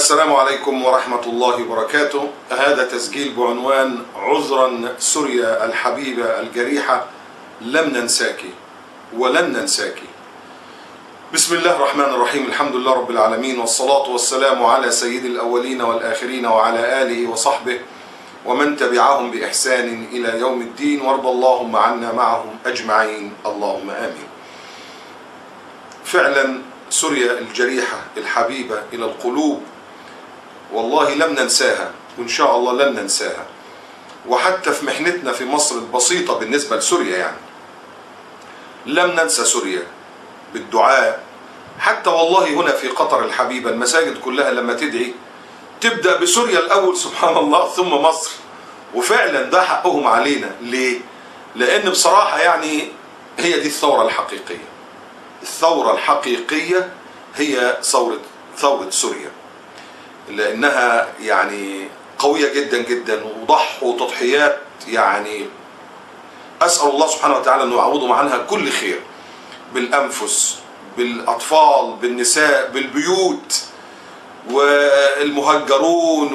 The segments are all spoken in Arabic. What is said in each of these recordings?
السلام عليكم ورحمة الله وبركاته. هذا تسجيل بعنوان عذرا سوريا الحبيبة الجريحة، لم ننساك ولن ننساك. بسم الله الرحمن الرحيم، الحمد لله رب العالمين، والصلاة والسلام على سيد الأولين والآخرين وعلى آله وصحبه ومن تبعهم بإحسان إلى يوم الدين، وارض اللهم عنا معهم أجمعين، اللهم آمين. فعلا سوريا الجريحة الحبيبة إلى القلوب والله لم ننساها، وإن شاء الله لن ننساها. وحتى في محنتنا في مصر البسيطة بالنسبة لسوريا يعني لم ننسى سوريا بالدعاء. حتى والله هنا في قطر الحبيبة المساجد كلها لما تدعي تبدأ بسوريا الأول سبحان الله ثم مصر، وفعلا ده حقهم علينا. ليه؟ لأن بصراحة يعني هي دي الثورة الحقيقية. الثورة الحقيقية هي ثورة سوريا، لأنها يعني قوية جدا جدا وضحوا تضحيات، يعني أسأل الله سبحانه وتعالى أنه يعوضهم عنها كل خير، بالأنفس، بالأطفال، بالنساء، بالبيوت، والمهجرون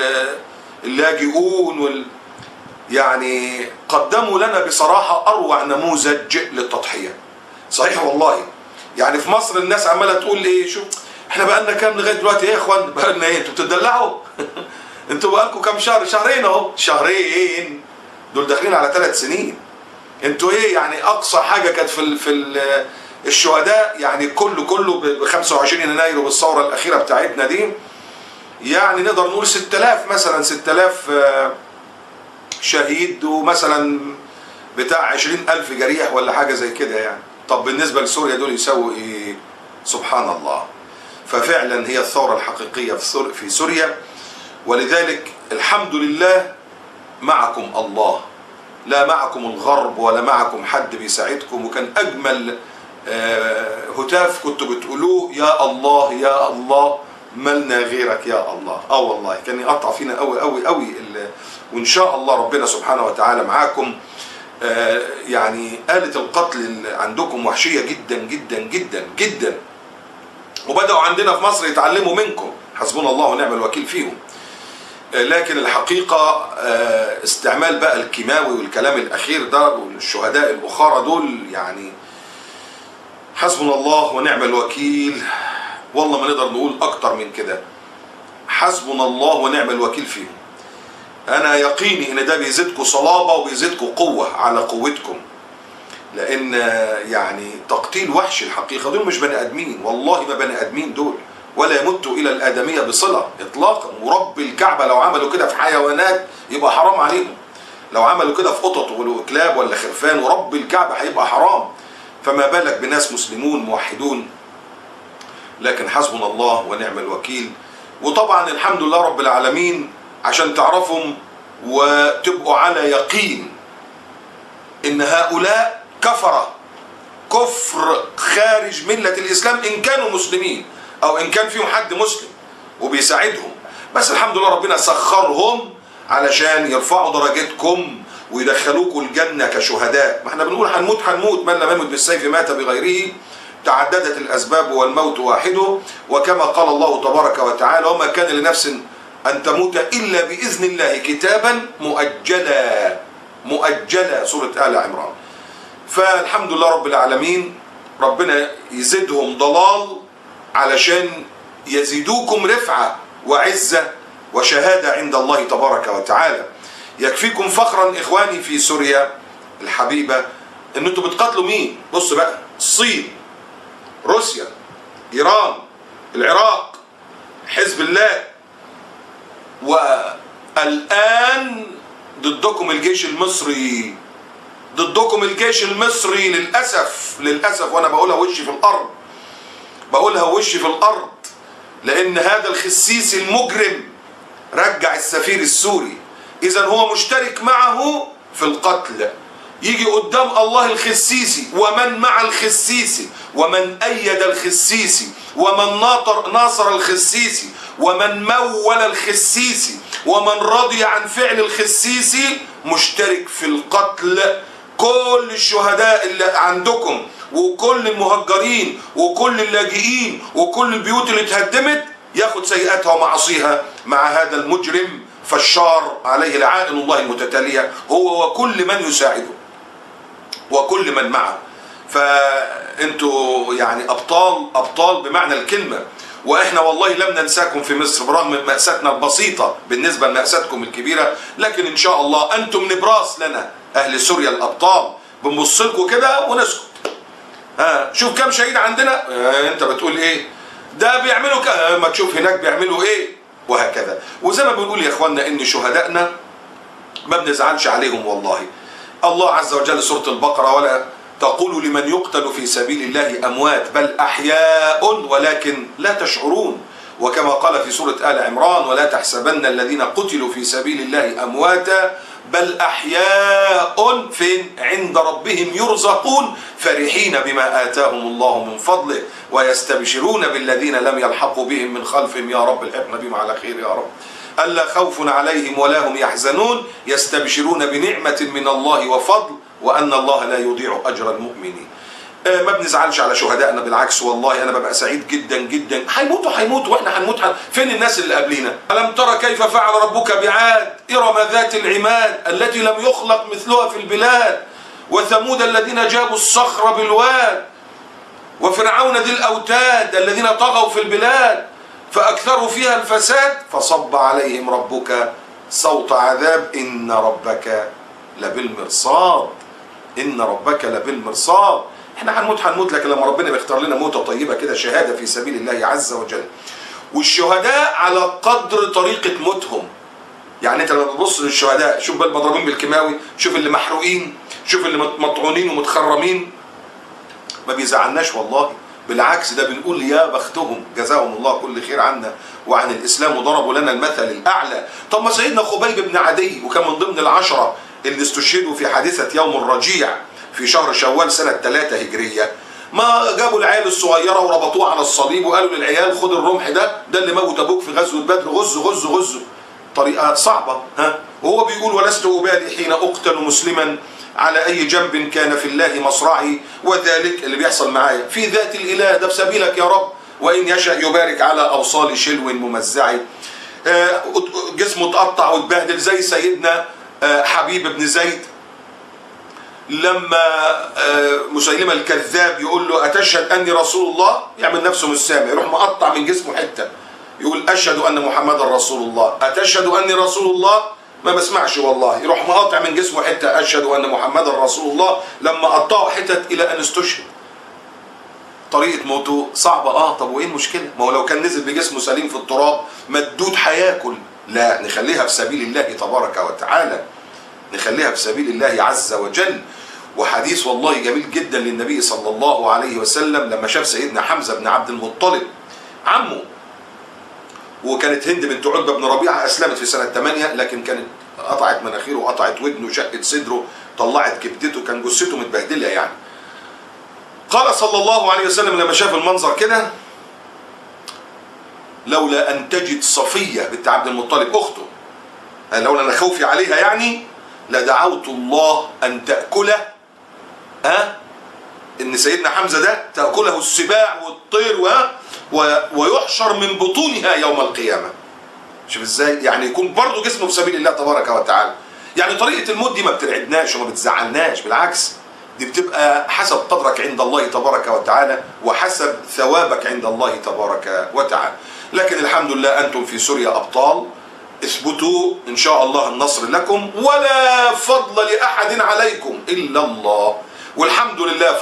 واللاجئون يعني قدموا لنا بصراحة أروع نموذج للتضحية. صحيح والله. يعني في مصر الناس عمالة تقول إيه، شوف احنا بقالنا كام لغاية دلوقتي؟ ايه يا اخوان بقالنا ايه؟ انتوا بتدلعوا؟ انتوا بقالكم كام شهر؟ شهرين اهو، شهرين دول داخلين على 3 سنين. انتوا ايه يعني؟ اقصى حاجة كانت في الشهداء يعني كله ب 25 يناير وبالثورة الأخيرة بتاعتنا دي، يعني نقدر نقول 6000 مثلا، 6000 شهيد، ومثلا بتاع 20,000 جريح ولا حاجة زي كده يعني. طب بالنسبة لسوريا دول يسووا ايه؟ سبحان الله. ففعلا هي الثورة الحقيقية في سوريا، ولذلك الحمد لله معكم الله، لا معكم الغرب ولا معكم حد بيساعدكم. وكان أجمل هتاف كنتوا بتقولوه، يا الله يا الله ملنا غيرك يا الله. والله كان يقطع فينا قوي قوي قوي. وإن شاء الله ربنا سبحانه وتعالى معاكم. يعني آلة القتل عندكم وحشية جدا جدا جدا جدا، وبدأوا عندنا في مصر يتعلموا منكم، حسبنا الله ونعم الوكيل فيهم. لكن الحقيقة استعمال بقى الكيماوي والكلام الأخير ده والشهداء الأخرى دول، يعني حسبنا الله ونعم الوكيل. والله ما نقدر نقول أكتر من كده، حسبنا الله ونعم الوكيل فيهم. أنا يقيني إن ده بيزيدكم صلابة وبيزيدكم قوة على قوتكم، لأن يعني تقتيل وحش الحقيقة. دول مش بني آدمين، والله ما بني آدمين دول، ولا يمتوا إلى الآدمية بصلة إطلاقا. ورب الكعبة لو عملوا كده في حيوانات يبقى حرام عليهم، لو عملوا كده في قطط وكلاب ولا خرفان ورب الكعبة هيبقى حرام، فما بالك بناس مسلمون موحدون. لكن حسبنا الله ونعم الوكيل. وطبعا الحمد لله رب العالمين عشان تعرفهم وتبقوا على يقين إن هؤلاء كفر خارج ملة الإسلام، إن كانوا مسلمين أو إن كان فيهم حد مسلم وبيساعدهم. بس الحمد لله ربنا سخرهم علشان يرفعوا درجتكم ويدخلوكم الجنة كشهداء. ما احنا بنقول هنموت، من لم يمت بالسيف مات بغيره، تعددت الأسباب والموت واحده. وكما قال الله تبارك وتعالى، وما كان لنفس أن تموت إلا بإذن الله كتابا مؤجلا، سورة آل عمران. فالحمد لله رب العالمين، ربنا يزيدهم ضلال علشان يزيدوكم رفعة وعزة وشهادة عند الله تبارك وتعالى. يكفيكم فخرا إخواني في سوريا الحبيبة إن انتوا بتقاتلوا مين؟ بص بقى، الصين، روسيا، إيران، العراق، حزب الله، والآن ضدكم الجيش المصري، ضدكم الجيش المصري. للأسف وأنا بقولها وشي في الأرض، لأن هذا الخسيس المجرم رجع السفير السوري، إذن هو مشترك معه في القتل. يجي قدام الله الخسيسي ومن مع الخسيسي ومن أيد الخسيسي ومن ناصر الخسيسي ومن مول الخسيسي ومن رضي عن فعل الخسيسي مشترك في القتل. كل الشهداء اللي عندكم وكل المهجرين وكل اللاجئين وكل البيوت اللي اتهدمت ياخد سيئاتها ومعاصيها مع هذا المجرم فشار عليه لعائن الله المتتالية، هو وكل من يساعده وكل من معه. فانتوا يعني ابطال بمعنى الكلمة، واحنا والله لم ننساكم في مصر برغم مأساتنا البسيطة بالنسبة لمأساتكم الكبيرة، لكن ان شاء الله انتم نبراس لنا اهل سوريا الابطال، بنبص لكم كده ونسكت. شوف كم شهيد عندنا، انت بتقول ايه ده بيعملوا ما تشوف هناك بيعملوا ايه، وهكذا. وزي ما بنقول يا اخواننا ان شهدائنا ما بنزعلش عليهم والله. الله عز وجل سورة البقرة: ولا تقولوا لمن يقتل في سبيل الله أموات بل أحياء ولكن لا تشعرون. وكما قال في سورة آل عمران: ولا تحسبن الذين قتلوا في سبيل الله أمواتا بل أحياء فين عند ربهم يرزقون فرحين بما آتاهم الله من فضله ويستبشرون بالذين لم يلحقوا بهم من خلفهم يا رب الحقنا بهم على خير يا رب ألا خوف عليهم ولا هم يحزنون يستبشرون بنعمة من الله وفضل وأن الله لا يضيع أجر المؤمنين. ما بنزعلش على شهدائنا، بالعكس والله أنا ببقى سعيد جدا جدا. هيموتوا وإحنا هنموت. فين الناس اللي قبلينا؟ ألم ترى كيف فعل ربك بعاد إرم ذات العماد التي لم يخلق مثلها في البلاد وثمود الذين جابوا الصخر بالواد وفرعون ذي الأوتاد الذين طغوا في البلاد فأكثروا فيها الفساد فصب عليهم ربك صوت عذاب إن ربك لبالمرصاد. إن ربك لبالمرصاد. احنا هنموت لكن لما ربنا بيختار لنا موتة طيبة كده شهادة في سبيل الله عز وجل. والشهداء على قدر طريقة موتهم. يعني انت لما تبص للشهداء شوف بقى المضروبين بالكيماوي، شوف اللي محروقين، شوف اللي مطعونين ومتخرمين، ما بيزعلناش والله، بالعكس ده بنقول يا بختهم جزاهم الله كل خير عنا وعن الإسلام وضربوا لنا المثل الأعلى. طب ما سيدنا خبيب بن عدي وكان من ضمن العشرة اللي استشهدوا في حادثة يوم الرجيع في شهر شوال سنة 3 هجرية، ما جابوا العيال الصغيرة وربطوه على الصليب وقالوا للعيال خد الرمح ده اللي موت أبوك في غزوة بدر، غزوا طريقة صعبة. وهو بيقول ولست أبالي حين أقتل مسلما على أي جنب كان في الله مصرعي وذلك اللي بيحصل معايا في ذات الإله ده بسبيلك يا رب وإن يشأ يبارك على أوصال شلو ممزعي. جسمه اتقطع واتبهدل زي سيدنا حبيب بن زيد لما مسيلمة الكذاب يقول له أتشهد أني رسول الله، يعمل نفسه مش سامع يروح مقطع من جسمه حتة يقول أشهد أن محمدا رسول الله، أتشهد أني رسول الله ما بسمعش والله، يروح مقاطع من جسمه حتة أشهد أن محمدا رسول الله، لما قطعوا حتت إلى أن استشهد. طريقة موته صعبة. طب وإيه المشكلة؟ ما هو لو كان نزل بجسمه سليم في التراب مدود هياكل. لا، نخليها في سبيل الله تبارك وتعالى، نخليها في سبيل الله عز وجل. وحديث والله جميل جدا للنبي صلى الله عليه وسلم لما شاف سيدنا حمزة بن عبد المطلب عمه، وكانت هند بنت عتبة بن ربيعة أسلمت في سنة 8 لكن كانت قطعت مناخيره وقطعت ودنه وشقت صدره طلعت كبدته، كان جثته متبهدلة يعني. قال صلى الله عليه وسلم لما شاف المنظر كده لولا أن تجد صفية بنت عبد المطلب أخته، لولا أن خوفي عليها يعني لدعوت الله أن تأكله إن سيدنا حمزة ده تأكله السباع والطير ويحشر من بطونها يوم القيامة. شوف ازاي يعني يكون برضه جسمه في سبيل الله تبارك وتعالى. يعني طريقة الموت دي ما بترعبناش وما بتزعلناش، بالعكس دي بتبقى حسب قدرك عند الله تبارك وتعالى وحسب ثوابك عند الله تبارك وتعالى. لكن الحمد لله أنتم في سوريا أبطال، اثبتوا إن شاء الله النصر لكم ولا فضل لأحد عليكم إلا الله. والحمد لله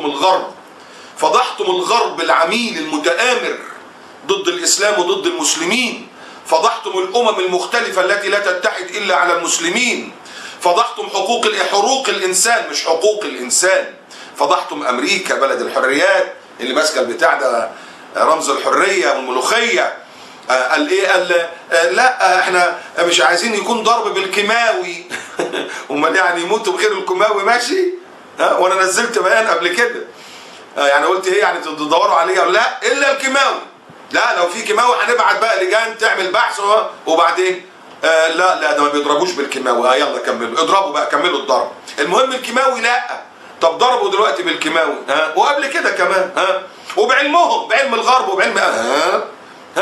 فضحتم الغرب العميل المتآمر ضد الإسلام وضد المسلمين، فضحتم الأمم المختلفة التي لا تتحد إلا على المسلمين، فضحتم حقوق الإنسان مش حقوق الإنسان، فضحتم أمريكا بلد الحريات اللي ماسكة البتاع ده رمز الحرية والملوخية. قال ايه؟ قال لا احنا مش عايزين يكون ضرب بالكيماوي امال يعني يموتوا بغير الكيماوي ماشي؟ وانا نزلت بيان قبل كده يعني قلت ايه يعني تدوروا عليه؟ لا الا الكيماوي، لا لو في كيماوي هنبعت بقى لجان تعمل بحث وبعدين لا ده ما بيضربوش بالكيماوي. يلا كملوا اضربوا بقى كملوا الضرب، المهم الكيماوي لا. طب ضربوا دلوقتي بالكيماوي وقبل كده كمان وبعلمهم بعلم الغرب وبعلم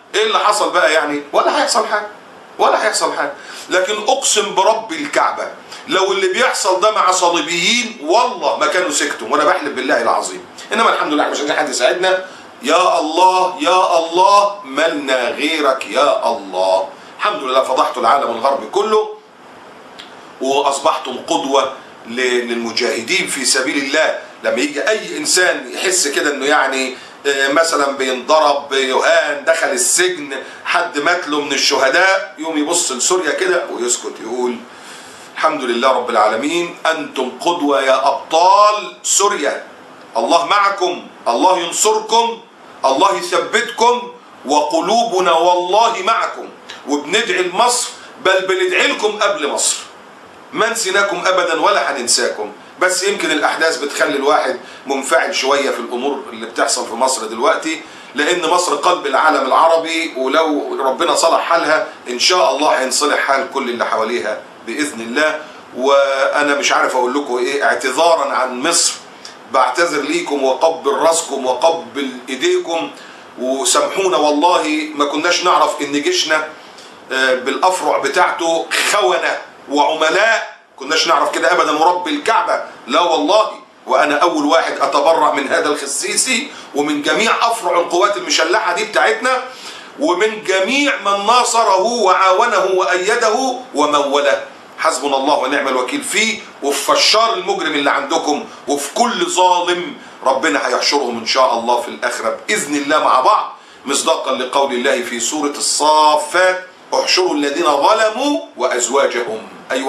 ايه اللي حصل بقى يعني؟ ولا هيحصل حاجه، ولا هيحصل حاجه. لكن اقسم برب الكعبه لو اللي بيحصل ده مع صليبيين والله ما كانوا سكتوا، وانا بحلف بالله العظيم. انما الحمد لله مش عايزين حد يساعدنا. يا الله يا الله ملنا غيرك يا الله. الحمد لله فضحتوا العالم الغربي كله واصبحتم قدوه للمجاهدين في سبيل الله. لما يجي اي انسان يحس كده انه يعني مثلا بينضرب، يهان، دخل السجن، حد مات له من الشهداء، يوم يبص لسوريا كده ويسكت يقول الحمد لله رب العالمين، انتم قدوه يا ابطال سوريا، الله معكم، الله ينصركم، الله يثبتكم، وقلوبنا والله معكم، وبندعي لمصر، بل بندعي لكم قبل مصر، ما نسيناكم ابدا ولا هننساكم. بس يمكن الاحداث بتخلي الواحد منفعل شويه في الامور اللي بتحصل في مصر دلوقتي، لان مصر قلب العالم العربي، ولو ربنا صلح حالها ان شاء الله هينصلح حال كل اللي حواليها باذن الله. وانا مش عارف اقول لكم ايه، اعتذارا عن مصر بعتذر ليكم وقبل راسكم وقبل ايديكم، وسامحونا والله ما كناش نعرف ان جيشنا بالافرع بتاعته خونة وعملاء، كناش نعرف كده ابدا، ورب الكعبة لا والله. وانا اول واحد اتبرع من هذا الخسيسي ومن جميع افرع القوات المسلحة دي بتاعتنا، ومن جميع من ناصره وعاونه وايده وموله. حسبنا الله ونعم الوكيل فيه وفي فشار المجرم اللي عندكم وفي كل ظالم. ربنا هيحشرهم ان شاء الله في الاخره باذن الله مع بعض، مصداقا لقول الله في سوره الصافات: احشروا الذين ظلموا وازواجهم، اي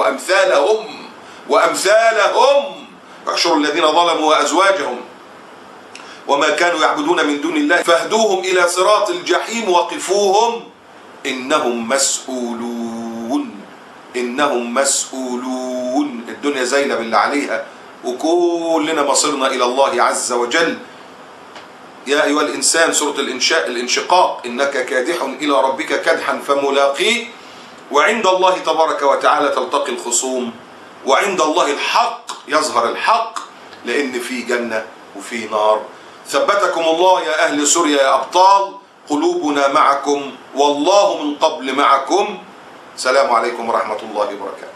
وامثالهم احشروا الذين ظلموا وازواجهم وما كانوا يعبدون من دون الله فاهدوهم الى صراط الجحيم وقفوهم انهم مسؤولون. الدنيا زايله باللي عليها وكلنا مصيرنا الى الله عز وجل. يا ايها الانسان، سوره الانشقاق: انك كادح الى ربك كدحا فملاقيه، وعند الله تبارك وتعالى تلتقي الخصوم، وعند الله الحق يظهر الحق، لان في جنه وفي نار. ثبتكم الله يا اهل سوريا يا ابطال، قلوبنا معكم والله من قبل معكم. السلام عليكم ورحمه الله وبركاته.